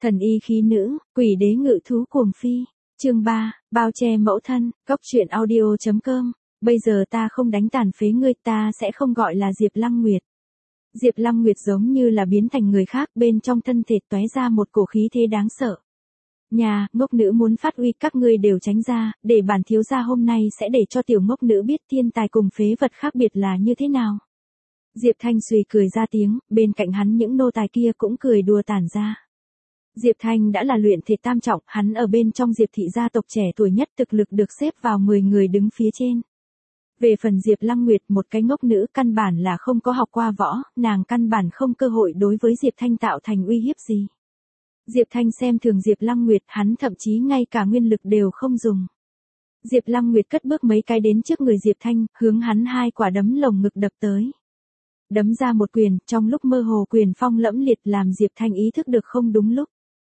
Thần y khí nữ, quỷ đế ngự thú cuồng phi. Chương 3, bao che mẫu thân, góc truyện audio.com. Bây giờ ta không đánh tàn phế ngươi, ta sẽ không gọi là Diệp Lăng Nguyệt. Diệp Lăng Nguyệt giống như là biến thành người khác, bên trong thân thể tóe ra một cổ khí thế đáng sợ. Nhà, ngốc nữ muốn phát uy, các ngươi đều tránh ra, để bản thiếu gia hôm nay sẽ để cho tiểu ngốc nữ biết thiên tài cùng phế vật khác biệt là như thế nào. Diệp Thanh suy cười ra tiếng, bên cạnh hắn những nô tài kia cũng cười đùa tản ra. Diệp Thanh đã là luyện thể tam trọng, hắn ở bên trong Diệp thị gia tộc trẻ tuổi nhất, thực lực được xếp vào 10 người đứng phía trên. Về phần Diệp Lăng Nguyệt, một cái ngốc nữ căn bản là không có học qua võ, nàng căn bản không cơ hội đối với Diệp Thanh tạo thành uy hiếp gì. Diệp Thanh xem thường Diệp Lăng Nguyệt, hắn thậm chí ngay cả nguyên lực đều không dùng. Diệp Lăng Nguyệt cất bước mấy cái đến trước người Diệp Thanh, hướng hắn hai quả đấm lồng ngực đập tới. Đấm ra một quyền, trong lúc mơ hồ quyền phong lẫm liệt làm Diệp Thanh ý thức được không đúng lúc.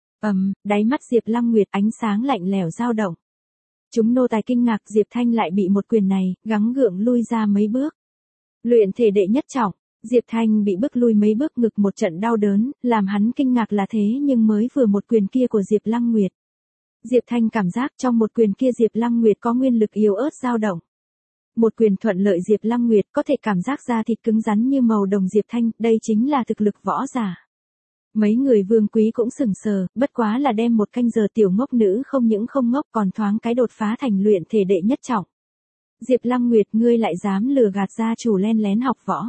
Đáy mắt Diệp Lăng Nguyệt ánh sáng lạnh lẽo dao động. Chúng nô tài kinh ngạc, Diệp Thanh lại bị một quyền này, gắng gượng lui ra mấy bước. Luyện thể đệ nhất trọng, Diệp Thanh bị bước lui mấy bước, ngực một trận đau đớn, làm hắn kinh ngạc là thế nhưng mới vừa một quyền kia của Diệp Lăng Nguyệt. Diệp Thanh cảm giác trong một quyền kia Diệp Lăng Nguyệt có nguyên lực yếu ớt dao động. Một quyền thuận lợi Diệp Lăng Nguyệt có thể cảm giác da thịt cứng rắn như màu đồng Diệp Thanh, đây chính là thực lực võ giả. Mấy người vương quý cũng sững sờ, bất quá là đem một canh giờ tiểu ngốc nữ không những không ngốc còn thoáng cái đột phá thành luyện thể đệ nhất trọng. Diệp Lăng Nguyệt, ngươi lại dám lừa gạt gia chủ len lén học võ.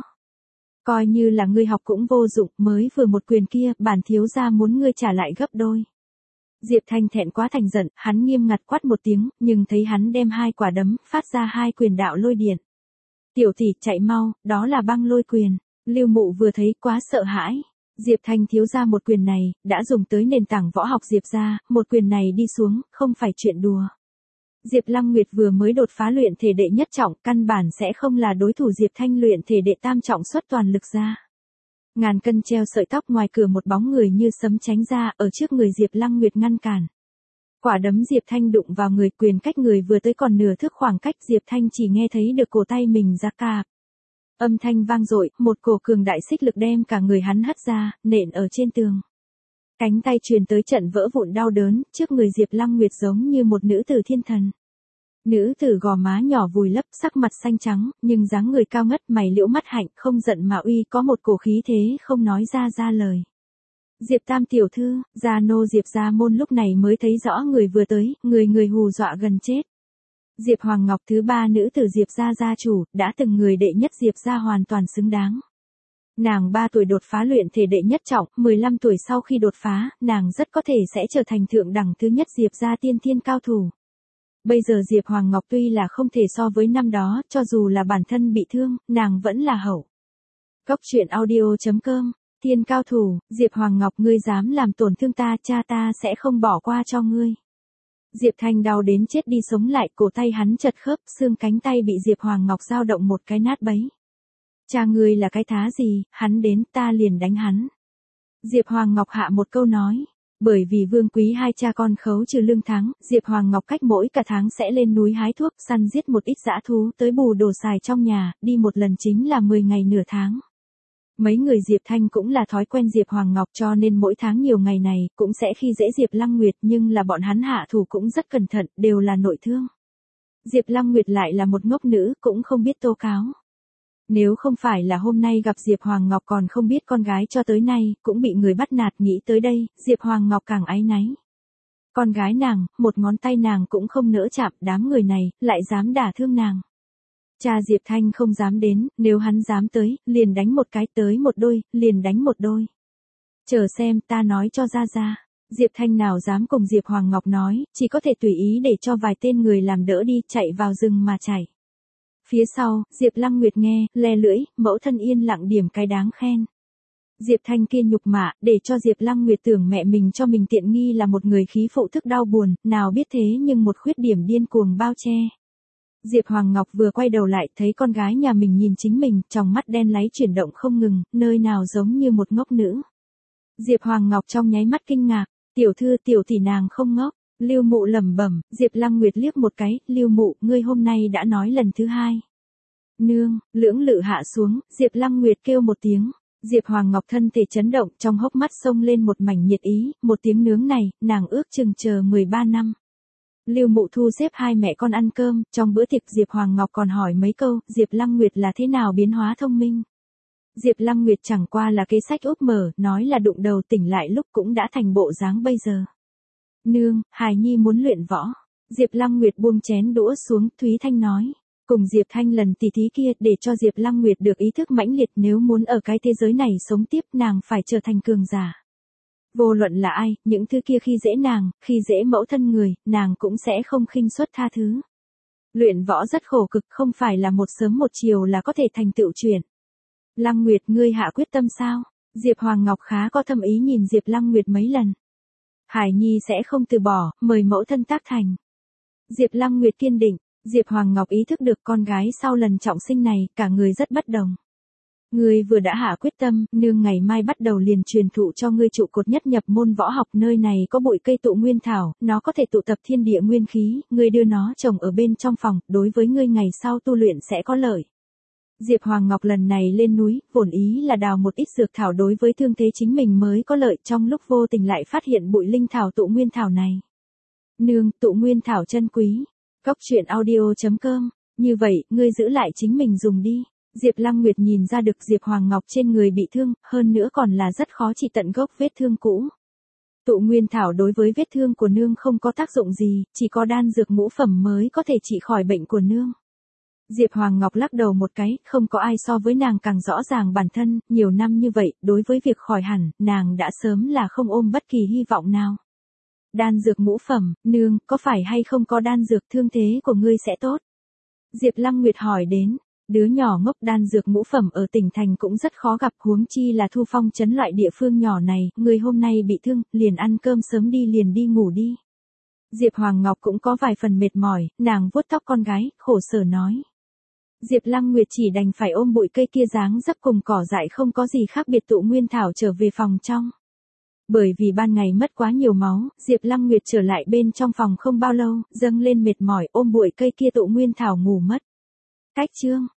Coi như là ngươi học cũng vô dụng, mới vừa một quyền kia, bản thiếu gia muốn ngươi trả lại gấp đôi. Diệp Thanh thẹn quá thành giận, hắn nghiêm ngặt quát một tiếng, nhưng thấy hắn đem hai quả đấm, phát ra hai quyền đạo lôi điện. Tiểu tỷ, chạy mau, đó là băng lôi quyền. Lưu Mụ vừa thấy quá sợ hãi. Diệp Thanh thiếu gia một quyền này, đã dùng tới nền tảng võ học Diệp gia, một quyền này đi xuống, không phải chuyện đùa. Diệp Lăng Nguyệt vừa mới đột phá luyện thể đệ nhất trọng, căn bản sẽ không là đối thủ Diệp Thanh luyện thể đệ tam trọng xuất toàn lực ra. Ngàn cân treo sợi tóc, ngoài cửa một bóng người như sấm tránh ra, ở trước người Diệp Lăng Nguyệt ngăn cản. Quả đấm Diệp Thanh đụng vào người, quyền cách người vừa tới còn nửa thước khoảng cách, Diệp Thanh chỉ nghe thấy được cổ tay mình ra cạp. Âm thanh vang dội, một cổ cường đại xích lực đem cả người hắn hất ra, nện ở trên tường. Cánh tay truyền tới trận vỡ vụn đau đớn, trước người Diệp Lăng Nguyệt giống như một nữ tử thiên thần. Nữ tử gò má nhỏ vùi lấp, sắc mặt xanh trắng, nhưng dáng người cao ngất, mày liễu mắt hạnh, không giận mà uy, có một cổ khí thế không nói ra lời. Diệp Tam tiểu thư, gia nô Diệp gia môn lúc này mới thấy rõ người vừa tới, người hù dọa gần chết. Diệp Hoàng Ngọc, thứ ba nữ tử Diệp gia gia chủ, đã từng người đệ nhất Diệp gia hoàn toàn xứng đáng. Nàng 3 tuổi đột phá luyện thể đệ nhất trọng, 15 tuổi sau khi đột phá, nàng rất có thể sẽ trở thành thượng đẳng thứ nhất Diệp gia tiên thiên cao thủ. Bây giờ Diệp Hoàng Ngọc tuy là không thể so với năm đó, cho dù là bản thân bị thương, nàng vẫn là hậu. Góc truyện audio.com, thiên cao thủ, Diệp Hoàng Ngọc, ngươi dám làm tổn thương ta, cha ta sẽ không bỏ qua cho ngươi. Diệp Thanh đau đến chết đi sống lại, cổ tay hắn chật khớp, xương cánh tay bị Diệp Hoàng Ngọc dao động một cái nát bấy. Cha ngươi là cái thá gì, hắn đến ta liền đánh hắn. Diệp Hoàng Ngọc hạ một câu nói. Bởi vì Vương Quý hai cha con khấu trừ lương tháng, Diệp Hoàng Ngọc cách mỗi cả tháng sẽ lên núi hái thuốc, săn giết một ít dã thú tới bù đồ xài trong nhà, đi một lần chính là 10 ngày nửa tháng. Mấy người Diệp Thanh cũng là thói quen Diệp Hoàng Ngọc, cho nên mỗi tháng nhiều ngày này, cũng sẽ khi dễ Diệp Lăng Nguyệt, nhưng là bọn hắn hạ thủ cũng rất cẩn thận, đều là nội thương. Diệp Lăng Nguyệt lại là một ngốc nữ, cũng không biết tố cáo. Nếu không phải là hôm nay gặp Diệp Hoàng Ngọc còn không biết con gái cho tới nay, cũng bị người bắt nạt, nghĩ tới đây, Diệp Hoàng Ngọc càng áy náy. Con gái nàng, một ngón tay nàng cũng không nỡ chạm, đám người này, lại dám đả thương nàng. Cha Diệp Thanh không dám đến, nếu hắn dám tới, liền đánh một cái, tới một đôi, liền đánh một đôi. Chờ xem, ta nói cho ra. Diệp Thanh nào dám cùng Diệp Hoàng Ngọc nói, chỉ có thể tùy ý để cho vài tên người làm đỡ đi, chạy vào rừng mà chạy. Phía sau, Diệp Lăng Nguyệt nghe, le lưỡi, mẫu thân yên lặng điểm cái đáng khen. Diệp Thanh kia nhục mạ, để cho Diệp Lăng Nguyệt tưởng mẹ mình cho mình tiện nghi là một người khí phụ thức đau buồn, nào biết thế nhưng một khuyết điểm điên cuồng bao che. Diệp Hoàng Ngọc vừa quay đầu lại, thấy con gái nhà mình nhìn chính mình, trong mắt đen láy chuyển động không ngừng, nơi nào giống như một ngốc nữ. Diệp Hoàng Ngọc trong nháy mắt kinh ngạc, tiểu thư tiểu tỷ nàng không ngốc. Lưu Mụ lẩm bẩm, Diệp Lăng Nguyệt liếc một cái, Lưu Mụ, ngươi hôm nay đã nói lần thứ hai. Nương, lưỡng lự hạ xuống, Diệp Lăng Nguyệt kêu một tiếng. Diệp Hoàng Ngọc thân thể chấn động, trong hốc mắt xông lên một mảnh nhiệt ý, một tiếng nướng này, nàng ước chừng chờ 13 năm. Lưu Mụ thu xếp hai mẹ con ăn cơm, trong bữa tiệc Diệp Hoàng Ngọc còn hỏi mấy câu, Diệp Lăng Nguyệt là thế nào biến hóa thông minh. Diệp Lăng Nguyệt chẳng qua là kế sách úp mở, nói là đụng đầu tỉnh lại lúc cũng đã thành bộ dáng bây giờ. Nương, hài nhi muốn luyện võ. Diệp Lăng Nguyệt buông chén đũa xuống, Thúy Thanh nói. Cùng Diệp Thanh lần tỉ thí kia để cho Diệp Lăng Nguyệt được ý thức mãnh liệt, nếu muốn ở cái thế giới này sống tiếp nàng phải trở thành cường giả. Vô luận là ai, những thứ kia khi dễ nàng, khi dễ mẫu thân người, nàng cũng sẽ không khinh suất tha thứ. Luyện võ rất khổ cực, không phải là một sớm một chiều là có thể thành tựu chuyện. Lăng Nguyệt, ngươi hạ quyết tâm sao? Diệp Hoàng Ngọc khá có thâm ý nhìn Diệp Lăng Nguyệt mấy lần. Hải nhi sẽ không từ bỏ, mời mẫu thân tác thành. Diệp Lăng Nguyệt kiên định. Diệp Hoàng Ngọc ý thức được con gái sau lần trọng sinh này, cả người rất bất đồng. Ngươi vừa đã hạ quyết tâm, nương ngày mai bắt đầu liền truyền thụ cho ngươi trụ cột nhất nhập môn võ học, nơi này có bụi cây tụ nguyên thảo, nó có thể tụ tập thiên địa nguyên khí, ngươi đưa nó trồng ở bên trong phòng, đối với ngươi ngày sau tu luyện sẽ có lợi. Diệp Hoàng Ngọc lần này lên núi, vốn ý là đào một ít dược thảo đối với thương thế chính mình mới có lợi, trong lúc vô tình lại phát hiện bụi linh thảo tụ nguyên thảo này. Nương, tụ nguyên thảo chân quý. Cốc truyện audio.com, như vậy, ngươi giữ lại chính mình dùng đi. Diệp Lăng Nguyệt nhìn ra được Diệp Hoàng Ngọc trên người bị thương, hơn nữa còn là rất khó trị tận gốc vết thương cũ. Tụ nguyên thảo đối với vết thương của nương không có tác dụng gì, chỉ có đan dược ngũ phẩm mới có thể trị khỏi bệnh của nương. Diệp Hoàng Ngọc lắc đầu một cái, không có ai so với nàng càng rõ ràng bản thân, nhiều năm như vậy, đối với việc khỏi hẳn, nàng đã sớm là không ôm bất kỳ hy vọng nào. Đan dược ngũ phẩm, nương, có phải hay không có đan dược thương thế của ngươi sẽ tốt? Diệp Lăng Nguyệt hỏi đến, đứa nhỏ ngốc, đan dược ngũ phẩm ở tỉnh thành cũng rất khó gặp, huống chi là Thu Phong trấn loại địa phương nhỏ này, người hôm nay bị thương, liền ăn cơm sớm đi liền đi ngủ đi. Diệp Hoàng Ngọc cũng có vài phần mệt mỏi, nàng vuốt tóc con gái, khổ sở nói. Diệp Lăng Nguyệt chỉ đành phải ôm bụi cây kia dáng dấp cùng cỏ dại không có gì khác biệt tụ nguyên thảo trở về phòng trong. Bởi vì ban ngày mất quá nhiều máu, Diệp Lăng Nguyệt trở lại bên trong phòng không bao lâu, dâng lên mệt mỏi ôm bụi cây kia tụ nguyên thảo ngủ mất. Cách chương